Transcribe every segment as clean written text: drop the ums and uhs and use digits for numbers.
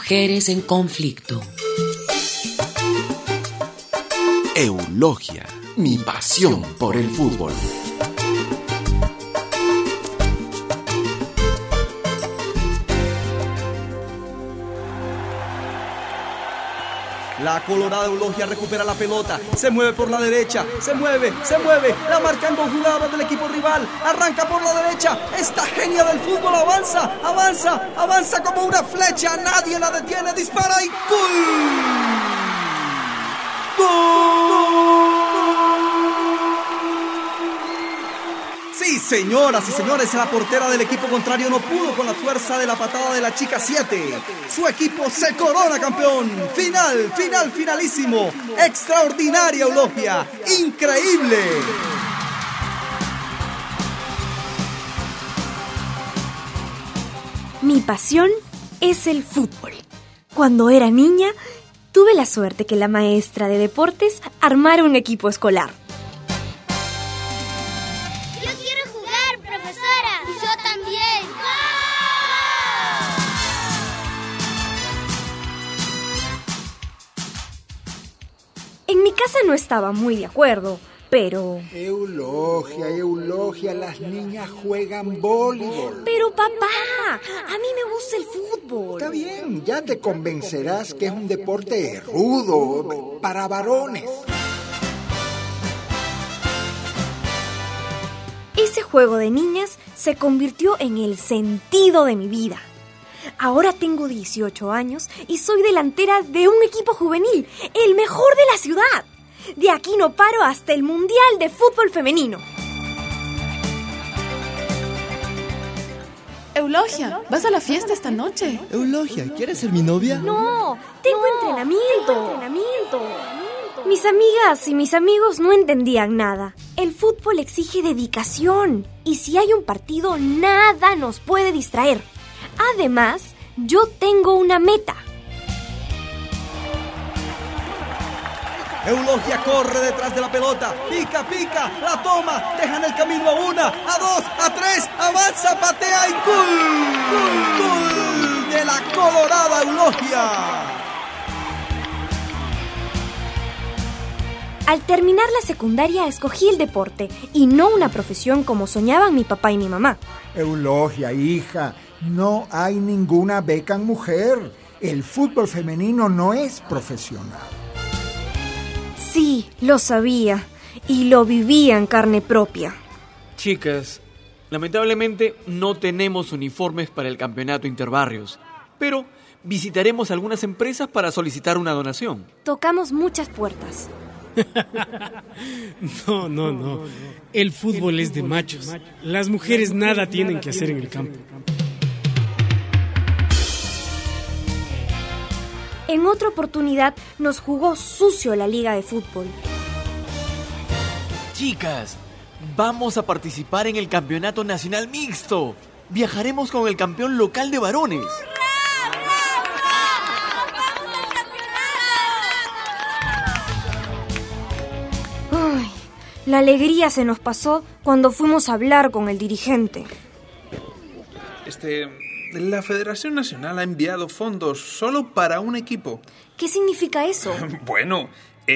Mujeres en conflicto. Eulogia, mi pasión por el fútbol. La colorada Eulogia recupera la pelota, se mueve por la derecha, se mueve, la marcan dos jugadores del equipo rival, arranca por la derecha, esta genia del fútbol avanza como una flecha, nadie la detiene, dispara y ¡gol! Sí, señoras y señores, la portera del equipo contrario no pudo con la fuerza de la patada de la chica 7. Su equipo se corona campeón. Finalísimo. Extraordinaria Eulogia. Increíble. Mi pasión es el fútbol. Cuando era niña, tuve la suerte que la maestra de deportes armara un equipo escolar. En mi casa no estaba muy de acuerdo, pero... Eulogia, las niñas juegan voleibol. Pero papá, a mí me gusta el fútbol. Está bien, ya te convencerás que es un deporte rudo, para varones. Ese juego de niñas se convirtió en el sentido de mi vida. Ahora tengo 18 años y soy delantera de un equipo juvenil, el mejor de la ciudad. De aquí no paro hasta el Mundial de Fútbol Femenino. Eulogia, ¿vas a la fiesta esta noche? Eulogia, ¿quieres ser mi novia? No, tengo entrenamiento. Mis amigas y mis amigos no entendían nada. El fútbol exige dedicación y si hay un partido, nada nos puede distraer. Además, yo tengo una meta. Eulogia corre detrás de la pelota, pica, la toma, deja en el camino a 1, a 2, a 3, avanza, patea y ¡gol! De la colorada Eulogia. Al terminar la secundaria escogí el deporte y no una profesión como soñaban mi papá y mi mamá. Eulogia, hija, no hay ninguna beca en mujer. El fútbol femenino no es profesional. Sí, lo sabía y lo vivía en carne propia. Chicas, lamentablemente no tenemos uniformes para el campeonato interbarrios, pero visitaremos algunas empresas para solicitar una donación. Tocamos muchas puertas. No. El fútbol es de machos. Las mujeres nada tienen que hacer en el campo. En otra oportunidad nos jugó sucio la liga de fútbol. Chicas, vamos a participar en el campeonato nacional mixto. Viajaremos con el campeón local de varones. Ay, la alegría se nos pasó cuando fuimos a hablar con el dirigente. La Federación Nacional ha enviado fondos solo para un equipo. ¿Qué significa eso? Bueno,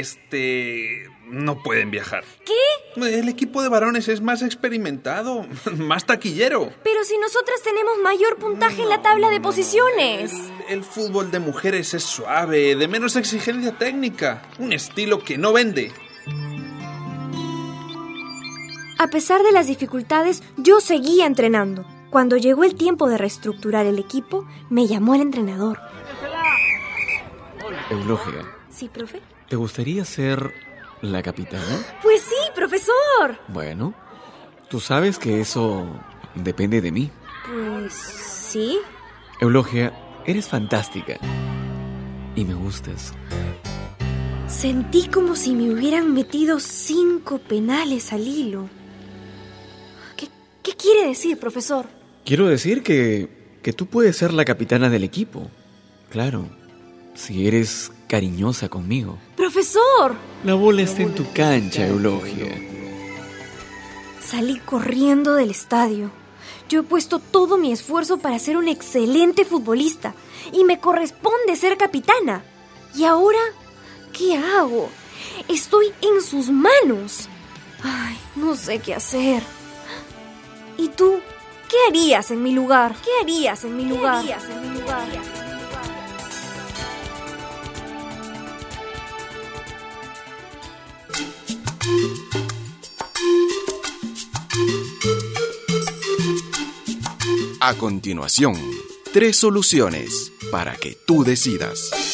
no pueden viajar. ¿Qué? El equipo de varones es más experimentado, más taquillero. Pero si nosotras tenemos mayor puntaje en la tabla de posiciones. El fútbol de mujeres es suave, de menos exigencia técnica, un estilo que no vende. A pesar de las dificultades, yo seguía entrenando. Cuando llegó el tiempo de reestructurar el equipo, me llamó el entrenador. Eulogia. ¿Sí, profe? ¿Te gustaría ser la capitana? Pues sí, profesor. Bueno, tú sabes que eso depende de mí. Pues sí. Eulogia, eres fantástica. Y me gustas. Sentí como si me hubieran metido 5 penales al hilo. ¿Qué quiere decir, profesor? Quiero decir que tú puedes ser la capitana del equipo. Claro, si eres cariñosa conmigo. ¡Profesor! La bola está en tu cancha, Eulogia. Salí corriendo del estadio. Yo he puesto todo mi esfuerzo para ser un excelente futbolista y me corresponde ser capitana. ¿Y ahora qué hago? Estoy en sus manos. Ay, no sé qué hacer. ¿Y tú? ¿Qué harías en mi lugar? ¿Qué harías en mi lugar? A continuación, 3 soluciones para que tú decidas.